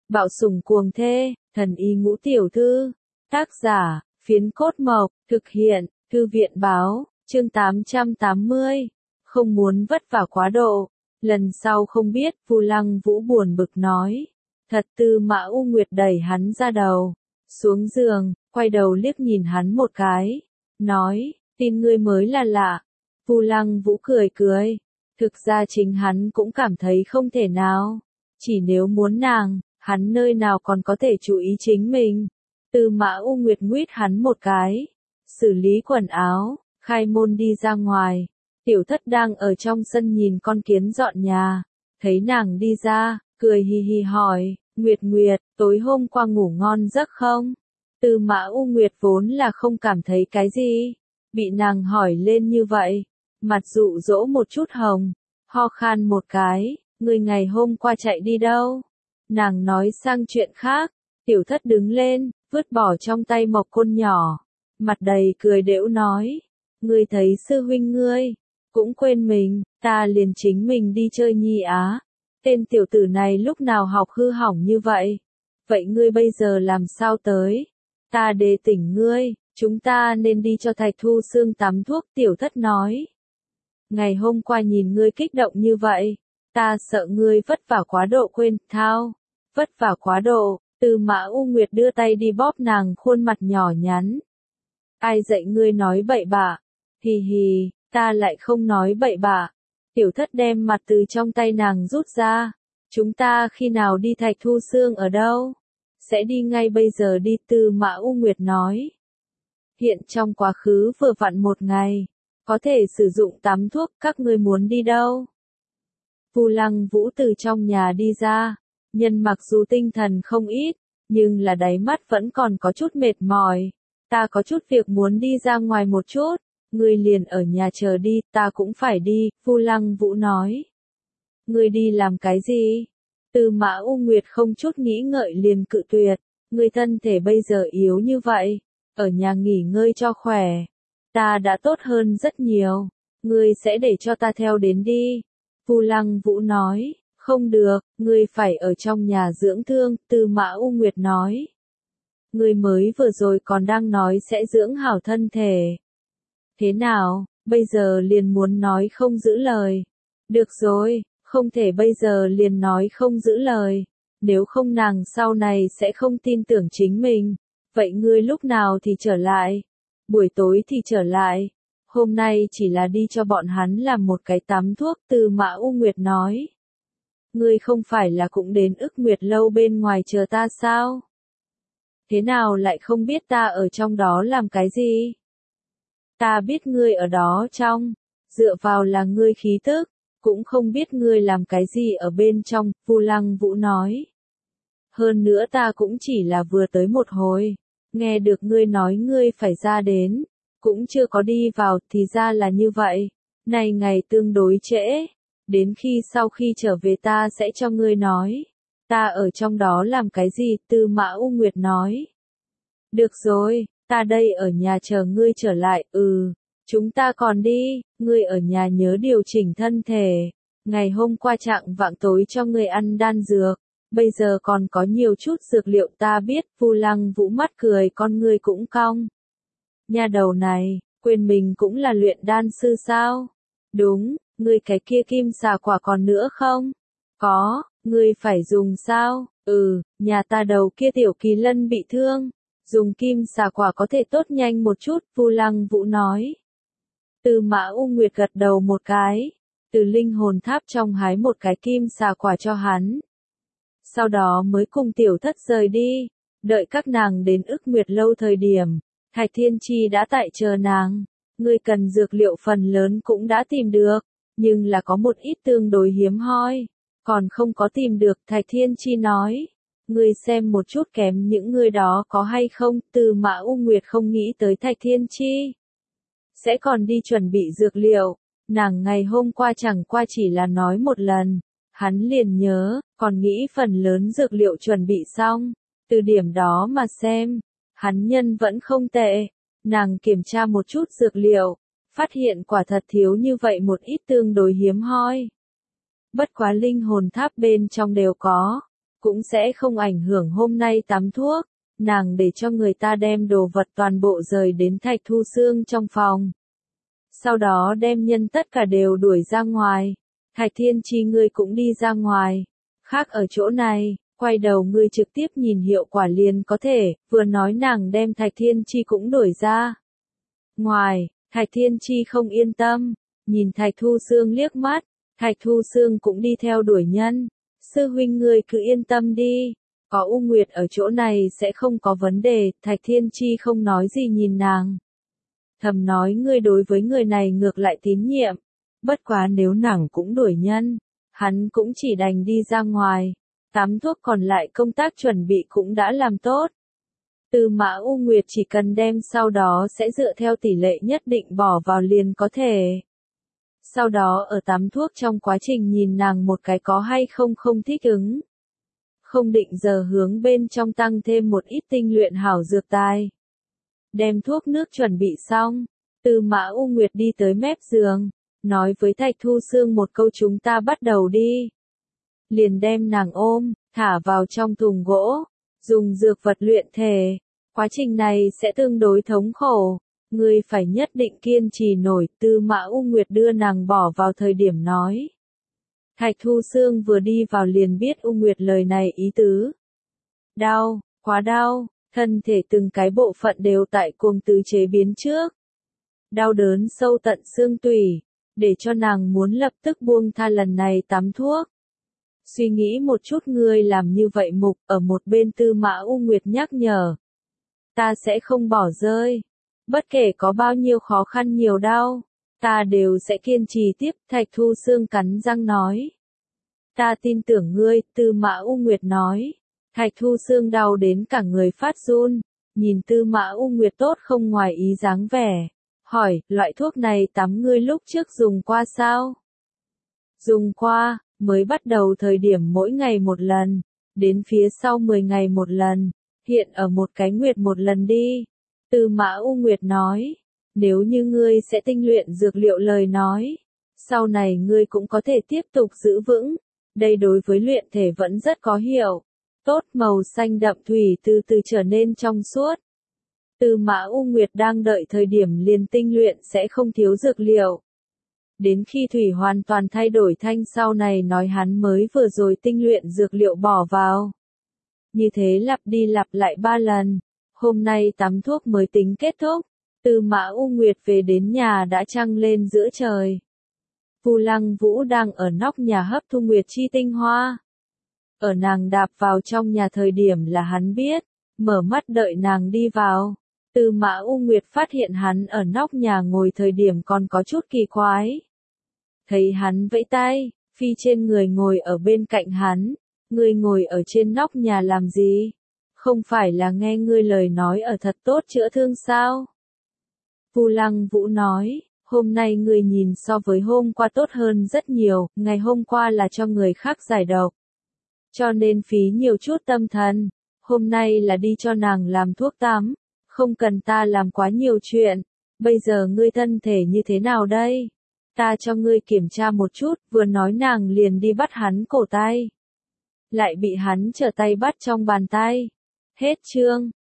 Bạo sủng cuồng thê, thần y ngũ tiểu thư. Tác giả, Phiến Cốt Mộc, thực hiện, Thư viện báo, chương 880. Không muốn vất vả quá độ. Lần sau không biết, Vu Lăng Vũ buồn bực nói. Thật Tư Mã U Nguyệt đẩy hắn ra đầu. Xuống giường, quay đầu liếc nhìn hắn một cái. Nói, tin ngươi mới là lạ. Vu Lăng Vũ cười cười. Thực ra chính hắn cũng cảm thấy không thể nào. Chỉ nếu muốn nàng, hắn nơi nào còn có thể chú ý chính mình. Tư Mã U Nguyệt nguyết hắn một cái. Xử lý quần áo, khai môn đi ra ngoài. Tiểu Thất đang ở trong sân nhìn con kiến dọn nhà. Thấy nàng đi ra, cười hì hì hỏi, Nguyệt Nguyệt, tối hôm qua ngủ ngon giấc không? Tư Mã U Nguyệt vốn là không cảm thấy cái gì. Bị nàng hỏi lên như vậy, mặt dụ dỗ một chút hồng, ho khan một cái, người ngày hôm qua chạy đi đâu? Nàng nói sang chuyện khác. Tiểu Thất đứng lên, vứt bỏ trong tay mộc côn nhỏ. Mặt đầy cười đễu nói, ngươi thấy sư huynh ngươi, cũng quên mình, ta liền chính mình đi chơi nhi á. Tên tiểu tử này lúc nào học hư hỏng như vậy? Vậy ngươi bây giờ làm sao tới? Ta đề tỉnh ngươi, chúng ta nên đi cho Thạch Thu Xương tắm thuốc. Tiểu Thất nói. Ngày hôm qua nhìn ngươi kích động như vậy, ta sợ ngươi vất vả quá độ quên, thao. Vất vả quá độ, Tư Mã U Nguyệt đưa tay đi bóp nàng khuôn mặt nhỏ nhắn. Ai dạy ngươi nói bậy bạ? Hì hì, ta lại không nói bậy bạ. Tiểu Thất đem mặt từ trong tay nàng rút ra. Chúng ta khi nào đi Thạch Thu Xương ở đâu? Sẽ đi ngay bây giờ đi. Tư Mã U Nguyệt nói. Hiện trong quá khứ vừa vặn một ngày, có thể sử dụng tắm thuốc. Các ngươi muốn đi đâu? Vu Lăng Vũ từ trong nhà đi ra. Nhân mặc dù tinh thần không ít, nhưng là đáy mắt vẫn còn có chút mệt mỏi. Ta có chút việc muốn đi ra ngoài một chút, ngươi liền ở nhà chờ đi, ta cũng phải đi. Vu Lăng Vũ nói. Ngươi đi làm cái gì? Tư Mã U Nguyệt không chút nghĩ ngợi liền cự tuyệt. Ngươi thân thể bây giờ yếu như vậy, ở nhà nghỉ ngơi cho khỏe. Ta đã tốt hơn rất nhiều, ngươi sẽ để cho ta theo đến đi. Vu Lăng Vũ nói. Không được, ngươi phải ở trong nhà dưỡng thương. Tư Mã U Nguyệt nói. Ngươi mới vừa rồi còn đang nói sẽ dưỡng hảo thân thể. Thế nào, bây giờ liền muốn nói không giữ lời? Được rồi, không thể bây giờ liền nói không giữ lời. Nếu không nàng sau này sẽ không tin tưởng chính mình. Vậy ngươi lúc nào thì trở lại? Buổi tối thì trở lại. Hôm nay chỉ là đi cho bọn hắn làm một cái tắm thuốc. Tư Mã U Nguyệt nói. Ngươi không phải là cũng đến Ức Nguyệt lâu bên ngoài chờ ta sao? Thế nào lại không biết ta ở trong đó làm cái gì? Ta biết ngươi ở đó trong, dựa vào là ngươi khí tức, cũng không biết ngươi làm cái gì ở bên trong. Vu Lăng Vũ nói. Hơn nữa ta cũng chỉ là vừa tới một hồi, nghe được ngươi nói ngươi phải ra đến, cũng chưa có đi vào. Thì ra là như vậy, này ngày tương đối trễ. Đến khi sau khi trở về ta sẽ cho ngươi nói. Ta ở trong đó làm cái gì? Tư Mã U Nguyệt nói. Được rồi, ta đây ở nhà chờ ngươi trở lại. Chúng ta còn đi, ngươi ở nhà nhớ điều chỉnh thân thể. Ngày hôm qua trạng vạng tối cho ngươi ăn đan dược, bây giờ còn có nhiều chút dược liệu ta biết. Vu Lăng Vũ mắt cười con ngươi cũng cong. Nha đầu này, quên mình cũng là luyện đan sư sao? Đúng. Ngươi cái kia kim xà quả còn nữa không? Có, ngươi phải dùng sao? Nhà ta đầu kia tiểu kỳ lân bị thương. Dùng kim xà quả có thể tốt nhanh một chút. Vu Lăng Vũ nói. Tư Mã U Nguyệt gật đầu một cái. Từ linh hồn tháp trong hái một cái kim xà quả cho hắn. Sau đó mới cùng Tiểu Thất rời đi. Đợi các nàng đến Ức Nguyệt lâu thời điểm, Thạch Thiên Chi đã tại chờ nàng. Ngươi cần dược liệu phần lớn cũng đã tìm được. Nhưng là có một ít tương đối hiếm hoi, còn không có tìm được. Thạch Thiên Chi nói. Ngươi xem một chút kém những người đó có hay không? Tư Mã U Nguyệt không nghĩ tới Thạch Thiên Chi sẽ còn đi chuẩn bị dược liệu. Nàng ngày hôm qua chẳng qua chỉ là nói một lần, hắn liền nhớ, còn nghĩ phần lớn dược liệu chuẩn bị xong. Từ điểm đó mà xem, hắn nhân vẫn không tệ. Nàng kiểm tra một chút dược liệu, phát hiện quả thật thiếu như vậy một ít tương đối hiếm hoi. Bất quá linh hồn tháp bên trong đều có. cũng sẽ không ảnh hưởng hôm nay tắm thuốc. Nàng để cho người ta đem đồ vật toàn bộ rời đến Thạch Thu Sương trong phòng. Sau đó đem nhân tất cả đều đuổi ra ngoài. Thạch Thiên Chi ngươi cũng đi ra ngoài. Khác ở chỗ này, quay đầu ngươi trực tiếp nhìn hiệu quả liền có thể, vừa nói nàng đem Thạch Thiên Chi cũng đuổi ra. Ngoài, Thạch Thiên Chi không yên tâm, nhìn Thạch Thu Sương liếc mắt, Thạch Thu Sương cũng đi theo đuổi nhân. Sư huynh ngươi cứ yên tâm đi, có U Nguyệt ở chỗ này sẽ không có vấn đề, Thạch Thiên Chi không nói gì nhìn nàng. Thầm nói ngươi đối với người này ngược lại tín nhiệm, bất quá nếu nàng cũng đuổi nhân, hắn cũng chỉ đành đi ra ngoài, tắm thuốc còn lại công tác chuẩn bị cũng đã làm tốt. Tư Mã U Nguyệt chỉ cần đem sau đó sẽ dựa theo tỷ lệ nhất định bỏ vào liền có thể. Sau đó ở tắm thuốc trong quá trình nhìn nàng một cái có hay không không thích ứng. Không định giờ hướng bên trong tăng thêm một ít tinh luyện hảo dược tài. Đem thuốc nước chuẩn bị xong, Tư Mã U Nguyệt đi tới mép giường, nói với Thạch Thu Sương một câu chúng ta bắt đầu đi. Liền đem nàng ôm, thả vào trong thùng gỗ, dùng dược vật luyện thể. Quá trình này sẽ tương đối thống khổ, ngươi phải nhất định kiên trì nổi, Tư Mã U Nguyệt đưa nàng bỏ vào thời điểm nói. Thạch Thu Sương vừa đi vào liền biết U Nguyệt lời này ý tứ. Đau, quá đau, thân thể từng cái bộ phận đều tại cuồng từ chế biến trước. Đau đớn sâu tận xương tủy, để cho nàng muốn lập tức buông tha lần này tắm thuốc. Suy nghĩ một chút ngươi làm như vậy mục, ở một bên Tư Mã U Nguyệt nhắc nhở. Ta sẽ không bỏ rơi. Bất kể có bao nhiêu khó khăn nhiều đau, ta đều sẽ kiên trì tiếp, Thạch Thu Sương cắn răng nói. Ta tin tưởng ngươi, Tư Mã U Nguyệt nói. Thạch Thu Sương đau đến cả người phát run, nhìn Tư Mã U Nguyệt tốt không ngoài ý dáng vẻ. Hỏi, loại thuốc này tắm ngươi lúc trước dùng qua sao? Dùng qua, mới bắt đầu thời điểm mỗi ngày một lần, đến phía sau 10 ngày một lần, hiện ở một cái nguyệt một lần đi. Tư Mã U Nguyệt nói, nếu như ngươi sẽ tinh luyện dược liệu lời nói, sau này ngươi cũng có thể tiếp tục giữ vững, đây đối với luyện thể vẫn rất có hiệu. Tốt, màu xanh đậm thủy từ từ trở nên trong suốt. Tư Mã U Nguyệt đang đợi thời điểm liền tinh luyện sẽ không thiếu dược liệu. Đến khi thủy hoàn toàn thay đổi thanh sau này nói hắn mới vừa rồi tinh luyện dược liệu bỏ vào. Như thế lặp đi lặp lại 3 lần. Hôm nay tắm thuốc mới tính kết thúc. Tư Mã U Nguyệt về đến nhà đã trăng lên giữa trời. Vu Lăng Vũ đang ở nóc nhà hấp thu nguyệt chi tinh hoa. Ở nàng đạp vào trong nhà thời điểm là hắn biết, mở mắt đợi nàng đi vào. Tư Mã U Nguyệt phát hiện hắn ở nóc nhà ngồi thời điểm còn có chút kỳ quái. Thấy hắn vẫy tay, phi trên người ngồi ở bên cạnh hắn. Ngươi ngồi ở trên nóc nhà làm gì? Không phải là nghe ngươi lời nói ở thật tốt chữa thương sao? Vu Lăng Vũ nói, hôm nay ngươi nhìn so với hôm qua tốt hơn rất nhiều, ngày hôm qua là cho người khác giải độc. Cho nên phí nhiều chút tâm thần, hôm nay là đi cho nàng làm thuốc tắm, không cần ta làm quá nhiều chuyện, bây giờ ngươi thân thể như thế nào đây? Ta cho ngươi kiểm tra một chút, vừa nói nàng liền đi bắt hắn cổ tay. Lại bị hắn trở tay bắt trong bàn tay. Hết chương.